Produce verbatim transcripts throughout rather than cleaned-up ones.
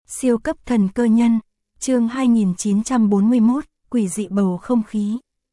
Siêu cấp thần cơ nhân, chương hai nghìn chín trăm bốn mươi mốt, quỷ dị bầu không khí.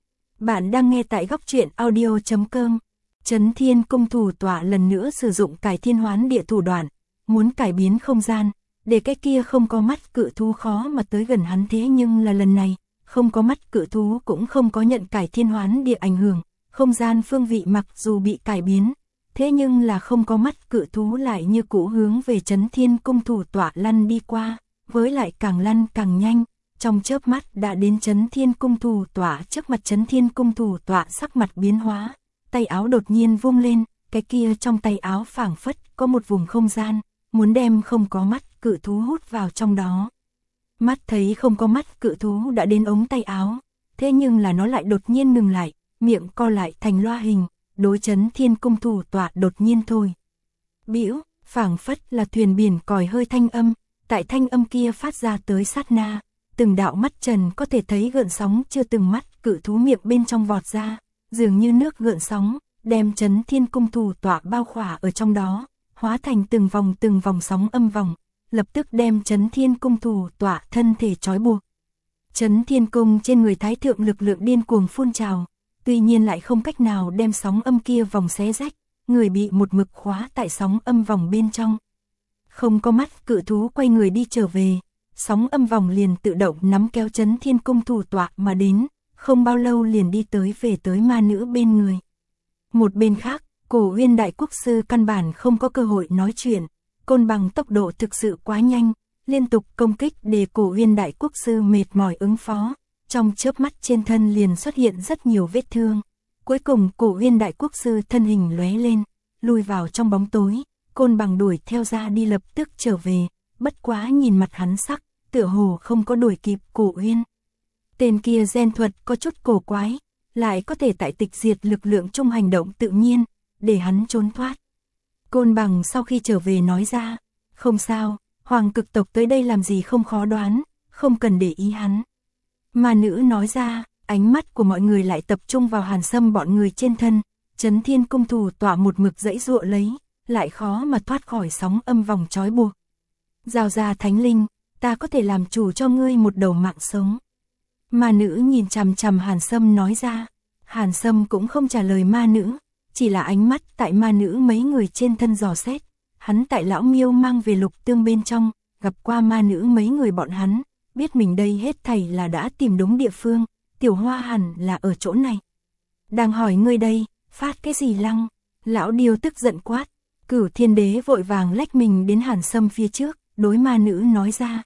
Bạn đang nghe tại góc truyện audio chấm com. Chấn Thiên Cung thủ tọa lần nữa sử dụng cải thiên hoán địa thủ đoạn, muốn cải biến không gian, để cái kia không có mắt cự thú khó mà tới gần hắn, thế nhưng là lần này, không có mắt cự thú cũng không có nhận cải thiên hoán địa ảnh hưởng, không gian phương vị mặc dù bị cải biến, thế nhưng là không có mắt cự thú lại như cũ hướng về Chấn Thiên Cung thủ tọa lăn đi qua, với lại càng lăn càng nhanh, trong chớp mắt đã đến Chấn Thiên Cung thủ tọa trước mặt. Chấn Thiên Cung thủ tọa sắc mặt biến hóa, tay áo đột nhiên vung lên, cái kia trong tay áo phảng phất có một vùng không gian, muốn đem không có mắt cự thú hút vào trong đó. Mắt thấy không có mắt cự thú đã đến ống tay áo, thế nhưng là nó lại đột nhiên ngừng lại, miệng co lại thành loa hình, đối Chấn Thiên Cung thủ tọa đột nhiên thôi. Bĩu, phảng phất là thuyền biển còi hơi thanh âm, tại thanh âm kia phát ra tới sát na, từng đạo mắt trần có thể thấy gợn sóng chưa từng mắt cự thú miệng bên trong vọt ra, dường như nước gợn sóng, đem Chấn Thiên Cung thủ tọa bao khỏa ở trong đó, hóa thành từng vòng từng vòng sóng âm vòng, lập tức đem Chấn Thiên Cung thủ tọa thân thể trói buộc. Chấn Thiên Cung trên người thái thượng lực lượng điên cuồng phun trào, tuy nhiên lại không cách nào đem sóng âm kia vòng xé rách, người bị một mực khóa tại sóng âm vòng bên trong. Không có mắt cự thú quay người đi trở về, sóng âm vòng liền tự động nắm kéo Chấn Thiên Cung thủ tọa mà đến, không bao lâu liền đi tới về tới ma nữ bên người. Một bên khác, Cổ Uyên Đại Quốc Sư căn bản không có cơ hội nói chuyện, Côn Bằng tốc độ thực sự quá nhanh, liên tục công kích để Cổ Uyên Đại Quốc Sư mệt mỏi ứng phó, trong chớp mắt trên thân liền xuất hiện rất nhiều vết thương. Cuối cùng Cổ Uyên Đại Quốc Sư thân hình lóe lên, lùi vào trong bóng tối, Côn Bằng đuổi theo ra đi lập tức trở về, bất quá nhìn mặt hắn sắc, tựa hồ không có đuổi kịp Cổ Uyên. Tên kia gen thuật có chút cổ quái, lại có thể tại tịch diệt lực lượng chung hành động tự nhiên, để hắn trốn thoát. Côn Bằng sau khi trở về nói ra, không sao, Hoàng Cực tộc tới đây làm gì không khó đoán, không cần để ý hắn. Ma nữ nói ra, ánh mắt của mọi người lại tập trung vào Hàn Sâm bọn người trên thân, Chấn Thiên Cung thủ tọa một mực dãy dụa lấy, lại khó mà thoát khỏi sóng âm vòng trói buộc. Giao ra thánh linh, ta có thể làm chủ cho ngươi một đầu mạng sống. Ma nữ nhìn chằm chằm Hàn Sâm nói ra, Hàn Sâm cũng không trả lời ma nữ, chỉ là ánh mắt tại ma nữ mấy người trên thân dò xét, hắn tại lão miêu mang về lục tương bên trong, gặp qua ma nữ mấy người bọn hắn, biết mình đây hết thảy là đã tìm đúng địa phương, tiểu hoa hẳn là ở chỗ này. Đang hỏi ngươi đây, phát cái gì lăng? Lão điêu tức giận quát, Cửu Thiên Đế vội vàng lách mình đến Hàn Sâm phía trước, đối ma nữ nói ra.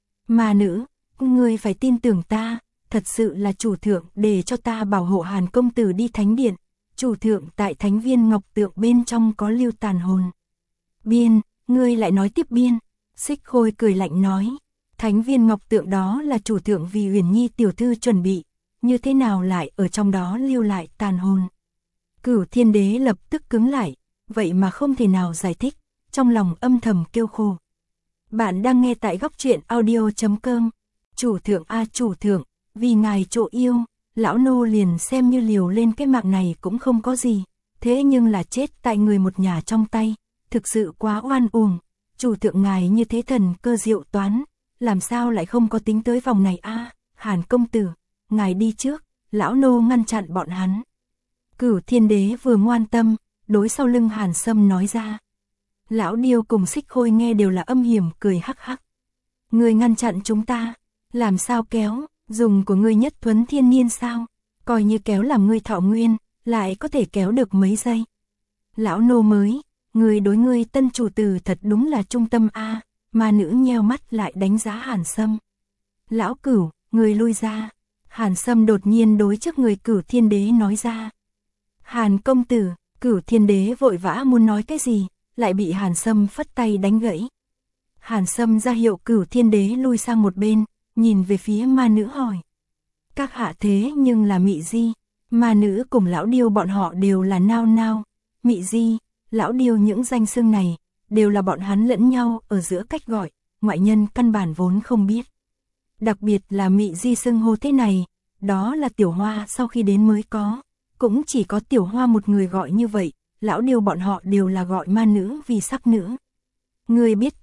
Ma nữ, ngươi phải tin tưởng ta, thật sự là chủ thượng để cho ta bảo hộ Hàn công tử đi thánh điện, chủ thượng tại thánh viên ngọc tượng bên trong có lưu tàn hồn. Biên, ngươi lại nói tiếp biên, Xích Khôi cười lạnh nói, thánh viên ngọc tượng đó là chủ thượng vì Uyển Nhi tiểu thư chuẩn bị, như thế nào lại ở trong đó lưu lại tàn hồn. Cửu Thiên Đế lập tức cứng lại, vậy mà không thể nào giải thích, trong lòng âm thầm kêu khổ. Bạn đang nghe tại góc truyện audio chấm com. Chủ thượng a chủ thượng, vì ngài chỗ yêu, lão nô liền xem như liều lên cái mạng này cũng không có gì, thế nhưng là chết tại người một nhà trong tay, thực sự quá oan uổng. Chủ thượng ngài như thế thần cơ diệu toán, làm sao lại không có tính tới vòng này a? Hàn công tử, ngài đi trước, lão nô ngăn chặn bọn hắn. Cửu Thiên Đế vừa ngoan tâm, đối sau lưng Hàn Sâm nói ra. Lão điêu cùng Xích Khôi nghe đều là âm hiểm cười hắc hắc. Ngươi ngăn chặn chúng ta, làm sao kéo, dùng của ngươi nhất thuấn thiên niên sao, coi như kéo làm ngươi thọ nguyên, lại có thể kéo được mấy giây. Lão nô mới, ngươi đối ngươi tân chủ tử thật đúng là trung tâm a. Ma nữ nheo mắt lại đánh giá Hàn Sâm. Lão Cửu, ngươi lui ra. Hàn Sâm đột nhiên đối trước người Cửu Thiên Đế nói ra. Hàn công tử, Cửu Thiên Đế vội vã muốn nói cái gì, lại bị Hàn Sâm phất tay đánh gãy. Hàn Sâm ra hiệu Cửu Thiên Đế lui sang một bên, nhìn về phía ma nữ hỏi. Các hạ thế nhưng là Mị Di, ma nữ cùng lão điêu bọn họ đều là nao nao. Mị Di, lão điêu những danh xưng này, đều là bọn hắn lẫn nhau ở giữa cách gọi, ngoại nhân căn bản vốn không biết. Đặc biệt là Mị Di xưng hô thế này, đó là Tiểu Hoa sau khi đến mới có, cũng chỉ có Tiểu Hoa một người gọi như vậy, lão điêu bọn họ đều là gọi ma nữ vì sắc nữ. Người biết ta,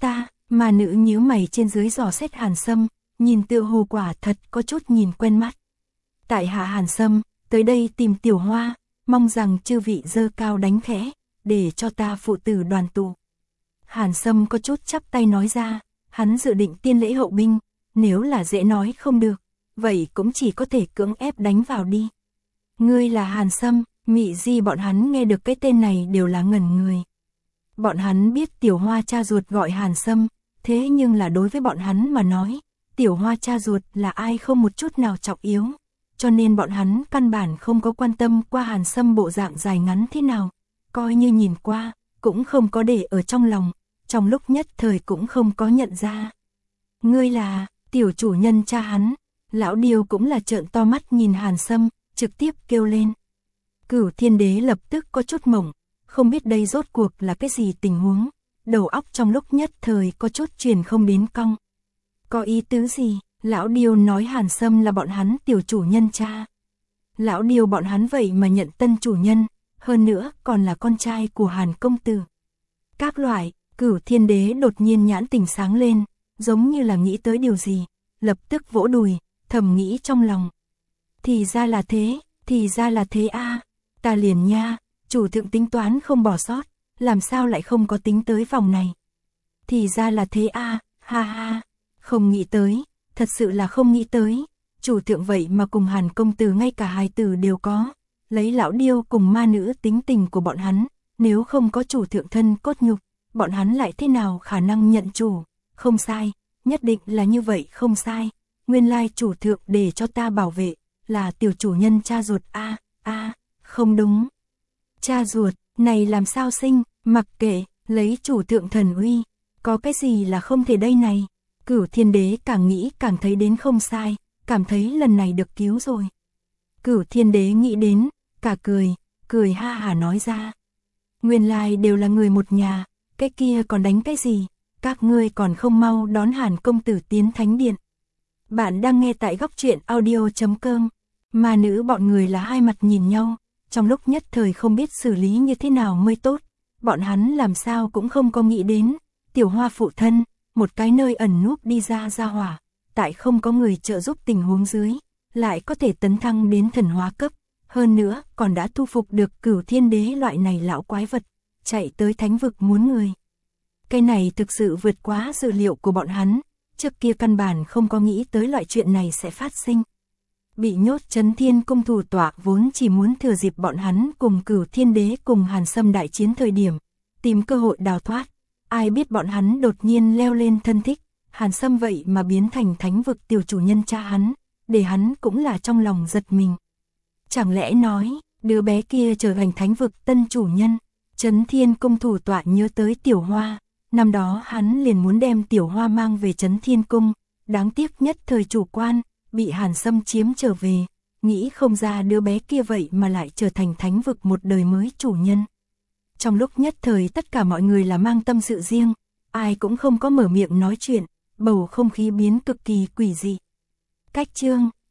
Mà nữ nhíu mày trên dưới dò xét Hàn Sâm, nhìn tựa hồ quả thật có chút nhìn quen mắt. Tại hạ Hàn Sâm, tới đây tìm Tiểu Hoa, mong rằng chư vị dơ cao đánh khẽ, để cho ta phụ tử đoàn tụ. Hàn Sâm có chút chắp tay nói ra, hắn dự định tiên lễ hậu binh, nếu là dễ nói không được, vậy cũng chỉ có thể cưỡng ép đánh vào đi. Ngươi là Hàn Sâm, Mị Di bọn hắn nghe được cái tên này đều là ngẩn người. Bọn hắn biết Tiểu Hoa cha ruột gọi Hàn Sâm, thế nhưng là đối với bọn hắn mà nói, Tiểu Hoa cha ruột là ai không một chút nào trọng yếu, cho nên bọn hắn căn bản không có quan tâm qua Hàn Sâm bộ dạng dài ngắn thế nào, coi như nhìn qua, cũng không có để ở trong lòng, trong lúc nhất thời cũng không có nhận ra. Ngươi là, tiểu chủ nhân cha hắn, lão Điêu cũng là trợn to mắt nhìn Hàn Sâm, trực tiếp kêu lên. Cửu Thiên Đế lập tức có chút mộng, không biết đây rốt cuộc là cái gì tình huống, đầu óc trong lúc nhất thời có chút truyền không đến cong. Có ý tứ gì? Lão Điêu nói Hàn Sâm là bọn hắn tiểu chủ nhân cha. Lão Điêu bọn hắn vậy mà nhận tân chủ nhân, hơn nữa còn là con trai của Hàn công tử. Các loại, Cửu Thiên Đế đột nhiên nhãn tình sáng lên, giống như là nghĩ tới điều gì, lập tức vỗ đùi, thầm nghĩ trong lòng. Thì ra là thế, thì ra là thế a, ta liền nha, chủ thượng tính toán không bỏ sót, làm sao lại không có tính tới vòng này. Thì ra là thế a, ha ha, không nghĩ tới, thật sự là không nghĩ tới, chủ thượng vậy mà cùng Hàn công tử ngay cả hài tử đều có, lấy lão Điêu cùng ma nữ tính tình của bọn hắn, nếu không có chủ thượng thân cốt nhục, bọn hắn lại thế nào khả năng nhận chủ, không sai, nhất định là như vậy không sai, nguyên lai chủ thượng để cho ta bảo vệ, là tiểu chủ nhân cha ruột a, a, không đúng. Cha ruột, này làm sao sinh, mặc kệ, lấy chủ thượng thần uy, có cái gì là không thể đây này. Cửu Thiên Đế càng nghĩ càng thấy đến không sai, cảm thấy lần này được cứu rồi. Cửu Thiên Đế nghĩ đến, cả cười, cười ha hả nói ra. Nguyên lai đều là người một nhà, cái kia còn đánh cái gì, các ngươi còn không mau đón Hàn công tử tiến thánh điện. Bạn đang nghe tại góc truyện audio chấm com, mà nữ bọn người là hai mặt nhìn nhau, trong lúc nhất thời không biết xử lý như thế nào mới tốt, bọn hắn làm sao cũng không có nghĩ đến, Tiểu Hoa phụ thân, một cái nơi ẩn núp đi ra ra hỏa, tại không có người trợ giúp tình huống dưới, lại có thể tấn thăng đến thần hóa cấp, hơn nữa còn đã thu phục được Cửu Thiên Đế loại này lão quái vật, chạy tới thánh vực muốn người. Cái này thực sự vượt quá dự liệu của bọn hắn, trước kia căn bản không có nghĩ tới loại chuyện này sẽ phát sinh. Bị nhốt Chấn Thiên Cung thủ tọa vốn chỉ muốn thừa dịp bọn hắn cùng Cửu Thiên Đế cùng Hàn Sâm đại chiến thời điểm, tìm cơ hội đào thoát. Ai biết bọn hắn đột nhiên leo lên thân thích, Hàn Sâm vậy mà biến thành thánh vực tiểu chủ nhân cha hắn, để hắn cũng là trong lòng giật mình. Chẳng lẽ nói, đứa bé kia trở thành thánh vực tân chủ nhân, Chấn Thiên Cung thủ tọa nhớ tới Tiểu Hoa, năm đó hắn liền muốn đem Tiểu Hoa mang về Chấn Thiên Cung, đáng tiếc nhất thời chủ quan, bị Hàn Sâm chiếm trở về, nghĩ không ra đứa bé kia vậy mà lại trở thành thánh vực một đời mới chủ nhân. Trong lúc nhất thời tất cả mọi người là mang tâm sự riêng, ai cũng không có mở miệng nói chuyện, bầu không khí biến cực kỳ quỷ dị. Cách chương